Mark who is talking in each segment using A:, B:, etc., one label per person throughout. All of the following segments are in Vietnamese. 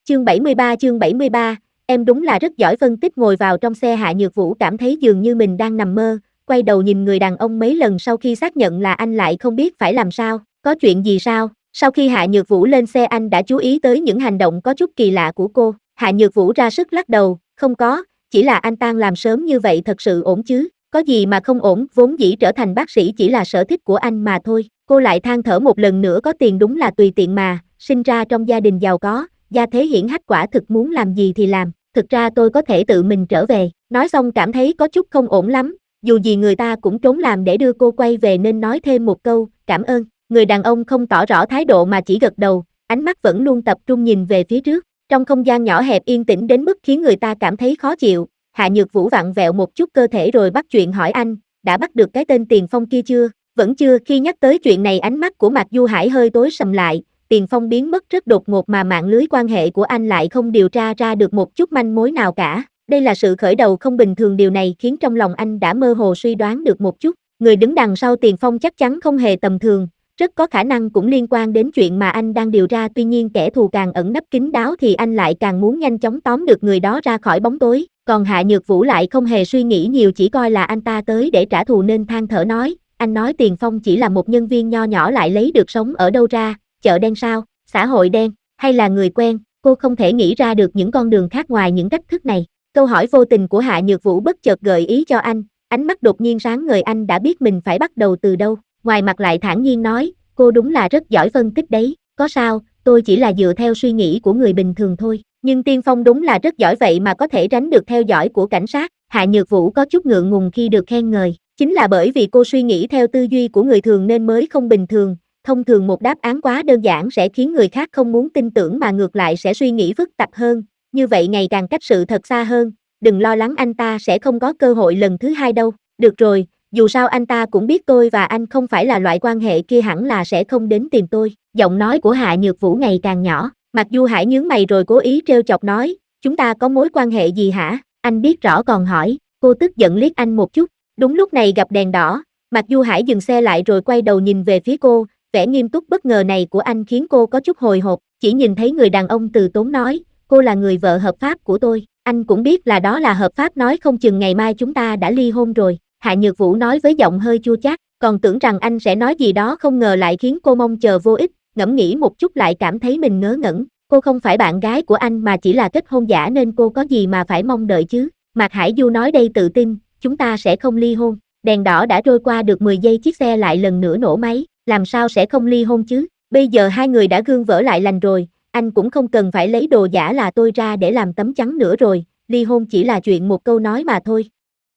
A: Chương 73, em đúng là rất giỏi phân tích. Ngồi vào trong xe, Hạ Nhược Vũ cảm thấy dường như mình đang nằm mơ, quay đầu nhìn người đàn ông mấy lần sau khi xác nhận là anh lại không biết phải làm sao, có chuyện gì sao? Sau khi Hạ Nhược Vũ lên xe, anh đã chú ý tới những hành động có chút kỳ lạ của cô. Hạ Nhược Vũ ra sức lắc đầu, không có, chỉ là anh tan làm sớm như vậy thật sự ổn chứ? Có gì mà không ổn, vốn dĩ trở thành bác sĩ chỉ là sở thích của anh mà thôi. Cô lại than thở một lần nữa, có tiền đúng là tùy tiện mà, sinh ra trong gia đình giàu có, gia thế hiển hách, quả thực muốn làm gì thì làm, thực ra tôi có thể tự mình trở về. Nói xong cảm thấy có chút không ổn lắm, dù gì người ta cũng trốn làm để đưa cô quay về nên nói thêm một câu, cảm ơn. Người đàn ông không tỏ rõ thái độ mà chỉ gật đầu, ánh mắt vẫn luôn tập trung nhìn về phía trước. Trong không gian nhỏ hẹp yên tĩnh đến mức khiến người ta cảm thấy khó chịu, Hạ Nhược Vũ vặn vẹo một chút cơ thể rồi bắt chuyện hỏi anh, đã bắt được cái tên Tiền Phong kia chưa? Vẫn chưa. Khi nhắc tới chuyện này, ánh mắt của Mạc Du Hải hơi tối sầm lại. Tiền Phong biến mất rất đột ngột mà mạng lưới quan hệ của anh lại không điều tra ra được một chút manh mối nào cả. Đây là sự khởi đầu không bình thường, điều này khiến trong lòng anh đã mơ hồ suy đoán được một chút. Người đứng đằng sau Tiền Phong chắc chắn không hề tầm thường, rất có khả năng cũng liên quan đến chuyện mà anh đang điều tra. Tuy nhiên kẻ thù càng ẩn nấp kín đáo thì anh lại càng muốn nhanh chóng tóm được người đó ra khỏi bóng tối. Còn Hạ Nhược Vũ lại không hề suy nghĩ nhiều, chỉ coi là anh ta tới để trả thù nên than thở nói, anh nói Tiền Phong chỉ là một nhân viên nho nhỏ lại lấy được sống ở đâu ra, chợ đen sao, xã hội đen, hay là người quen? Cô không thể nghĩ ra được những con đường khác ngoài những cách thức này. Câu hỏi vô tình của Hạ Nhược Vũ bất chợt gợi ý cho anh, ánh mắt đột nhiên sáng ngời, anh đã biết mình phải bắt đầu từ đâu. Ngoài mặt lại thản nhiên nói, cô đúng là rất giỏi phân tích đấy, có sao, tôi chỉ là dựa theo suy nghĩ của người bình thường thôi. Nhưng Tiên Phong đúng là rất giỏi, vậy mà có thể tránh được theo dõi của cảnh sát. Hạ Nhược Vũ có chút ngượng ngùng khi được khen ngợi, chính là bởi vì cô suy nghĩ theo tư duy của người thường nên mới không bình thường. Thông thường một đáp án quá đơn giản sẽ khiến người khác không muốn tin tưởng mà ngược lại sẽ suy nghĩ phức tạp hơn, như vậy ngày càng cách sự thật xa hơn. Đừng lo lắng, anh ta sẽ không có cơ hội lần thứ hai đâu. Được rồi, dù sao anh ta cũng biết tôi và anh không phải là loại quan hệ kia, hẳn là sẽ không đến tìm tôi. Giọng nói của Hạ Nhược Vũ ngày càng nhỏ. Mạc Du Hải nhướng mày rồi cố ý trêu chọc nói, chúng ta có mối quan hệ gì hả? Anh biết rõ còn hỏi. Cô tức giận liếc anh một chút. Đúng lúc này gặp đèn đỏ, Mạc Du Hải dừng xe lại rồi quay đầu nhìn về phía cô, vẻ nghiêm túc bất ngờ này của anh khiến cô có chút hồi hộp. Chỉ nhìn thấy người đàn ông từ tốn nói, cô là người vợ hợp pháp của tôi. Anh cũng biết là đó là hợp pháp, nói không chừng ngày mai chúng ta đã ly hôn rồi. Hạ Nhược Vũ nói với giọng hơi chua chát, còn tưởng rằng anh sẽ nói gì đó không ngờ lại khiến cô mong chờ vô ích. Ngẫm nghĩ một chút lại cảm thấy mình ngớ ngẩn. Cô không phải bạn gái của anh mà chỉ là kết hôn giả nên cô có gì mà phải mong đợi chứ. Mạc Hải Du nói đây tự tin, chúng ta sẽ không ly hôn. Đèn đỏ đã trôi qua được 10 giây, chiếc xe lại lần nữa nổ máy. Làm sao sẽ không ly hôn chứ? Bây giờ hai người đã gương vỡ lại lành rồi, anh cũng không cần phải lấy đồ giả là tôi ra để làm tấm chắn nữa rồi, ly hôn chỉ là chuyện một câu nói mà thôi.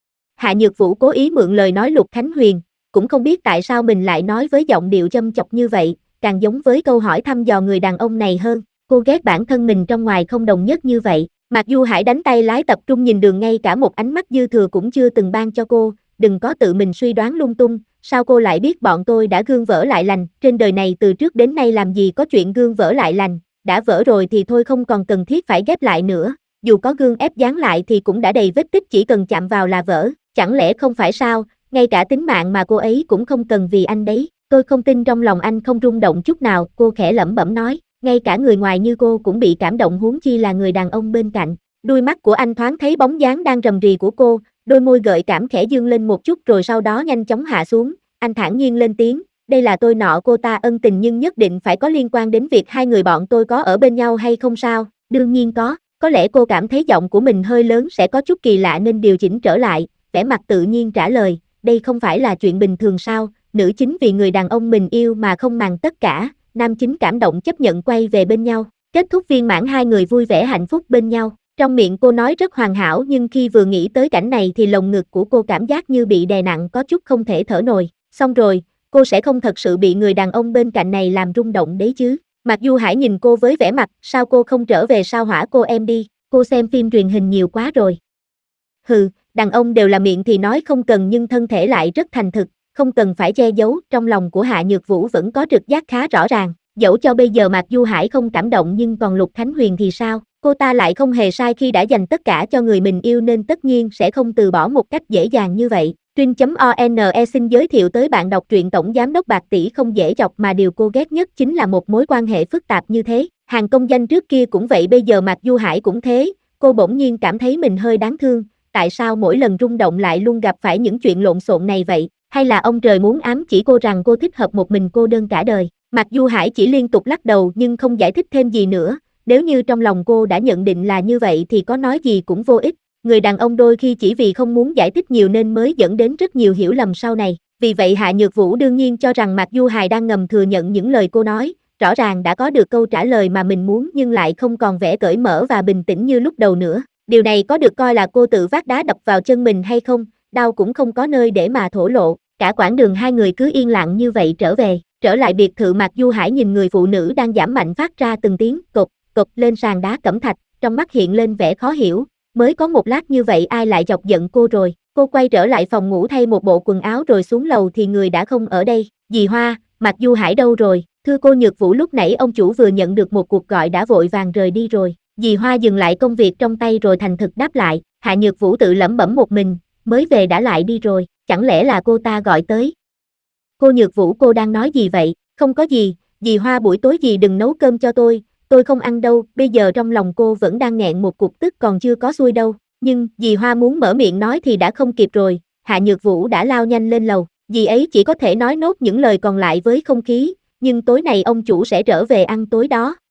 A: Hạ Nhược Vũ cố ý mượn lời nói Lục Khánh Huyền, cũng không biết tại sao mình lại nói với giọng điệu châm chọc như vậy, càng giống với câu hỏi thăm dò người đàn ông này hơn. Cô ghét bản thân mình trong ngoài không đồng nhất như vậy. Mạc Du Hải đánh tay lái tập trung nhìn đường, ngay cả một ánh mắt dư thừa cũng chưa từng ban cho cô, đừng có tự mình suy đoán lung tung, sao cô lại biết bọn tôi đã gương vỡ lại lành, trên đời này từ trước đến nay làm gì có chuyện gương vỡ lại lành, đã vỡ rồi thì thôi, không còn cần thiết phải ghép lại nữa, dù có gương ép dán lại thì cũng đã đầy vết tích, chỉ cần chạm vào là vỡ, chẳng lẽ không phải sao, ngay cả tính mạng mà cô ấy cũng không cần vì anh đấy. Tôi không tin. Trong lòng anh không rung động chút nào, cô khẽ lẩm bẩm nói, ngay cả người ngoài như cô cũng bị cảm động, huống chi là người đàn ông bên cạnh. Đuôi mắt của anh thoáng thấy bóng dáng đang rầm rì của cô, đôi môi gợi cảm khẽ dương lên một chút rồi sau đó nhanh chóng hạ xuống, anh thản nhiên lên tiếng, đây là tôi nọ cô ta ân tình nhưng nhất định phải có liên quan đến việc hai người bọn tôi có ở bên nhau hay không sao? Đương nhiên có lẽ cô cảm thấy giọng của mình hơi lớn sẽ có chút kỳ lạ nên điều chỉnh trở lại, vẻ mặt tự nhiên trả lời, đây không phải là chuyện bình thường sao? Nữ chính vì người đàn ông mình yêu mà không màng tất cả, nam chính cảm động chấp nhận quay về bên nhau, kết thúc viên mãn, hai người vui vẻ hạnh phúc bên nhau. Trong miệng cô nói rất hoàn hảo nhưng khi vừa nghĩ tới cảnh này thì lồng ngực của cô cảm giác như bị đè nặng, có chút không thể thở nổi. Xong rồi, cô sẽ không thật sự bị người đàn ông bên cạnh này làm rung động đấy chứ? Mạc Du Hải nhìn cô với vẻ mặt, sao cô không trở về sao hỏa cô em đi, cô xem phim truyền hình nhiều quá rồi. Hừ, đàn ông đều là miệng thì nói không cần nhưng thân thể lại rất thành thực, không cần phải che giấu. Trong lòng của Hạ Nhược Vũ vẫn có trực giác khá rõ ràng, dẫu cho bây giờ Mạc Du Hải không cảm động nhưng còn Lục Khánh Huyền thì sao? Cô ta lại không hề sai khi đã dành tất cả cho người mình yêu nên tất nhiên sẽ không từ bỏ một cách dễ dàng như vậy. Trin.one xin giới thiệu tới bạn đọc truyện Tổng Giám đốc Bạc Tỷ không dễ chọc mà điều cô ghét nhất chính là một mối quan hệ phức tạp như thế. Hàng công danh trước kia cũng vậy bây giờ Mạc Du Hải cũng thế, cô bỗng nhiên cảm thấy mình hơi đáng thương, tại sao mỗi lần rung động lại luôn gặp phải những chuyện lộn xộn này vậy, hay là ông trời muốn ám chỉ cô rằng cô thích hợp một mình cô đơn cả đời. Mạc Du Hải chỉ liên tục lắc đầu nhưng không giải thích thêm gì nữa, nếu như trong lòng cô đã nhận định là như vậy thì có nói gì cũng vô ích, người đàn ông đôi khi chỉ vì không muốn giải thích nhiều nên mới dẫn đến rất nhiều hiểu lầm sau này, vì vậy Hạ Nhược Vũ đương nhiên cho rằng Mạc Du Hải đang ngầm thừa nhận những lời cô nói, rõ ràng đã có được câu trả lời mà mình muốn nhưng lại không còn vẻ cởi mở và bình tĩnh như lúc đầu nữa. Điều này có được coi là cô tự vác đá đập vào chân mình hay không, đau cũng không có nơi để mà thổ lộ, cả quãng đường hai người cứ yên lặng như vậy trở lại biệt thự Mạc Du Hải nhìn người phụ nữ đang giảm mạnh phát ra từng tiếng cộc, cộc lên sàn đá cẩm thạch, trong mắt hiện lên vẻ khó hiểu, mới có một lát như vậy ai lại chọc giận cô rồi, cô quay trở lại phòng ngủ thay một bộ quần áo rồi xuống lầu thì người đã không ở đây, dì Hoa, Mạc Du Hải đâu rồi, thưa cô Nhược Vũ lúc nãy ông chủ vừa nhận được một cuộc gọi đã vội vàng rời đi rồi, dì Hoa dừng lại công việc trong tay rồi thành thực đáp lại, Hạ Nhược Vũ tự lẩm bẩm một mình, mới về đã lại đi rồi, chẳng lẽ là cô ta gọi tới. Cô Nhược Vũ cô đang nói gì vậy, không có gì, dì Hoa buổi tối dì đừng nấu cơm cho tôi không ăn đâu, bây giờ trong lòng cô vẫn đang nghẹn một cục tức còn chưa có xuôi đâu, nhưng dì Hoa muốn mở miệng nói thì đã không kịp rồi, Hạ Nhược Vũ đã lao nhanh lên lầu, dì ấy chỉ có thể nói nốt những lời còn lại với không khí, nhưng tối nay ông chủ sẽ trở về ăn tối đó,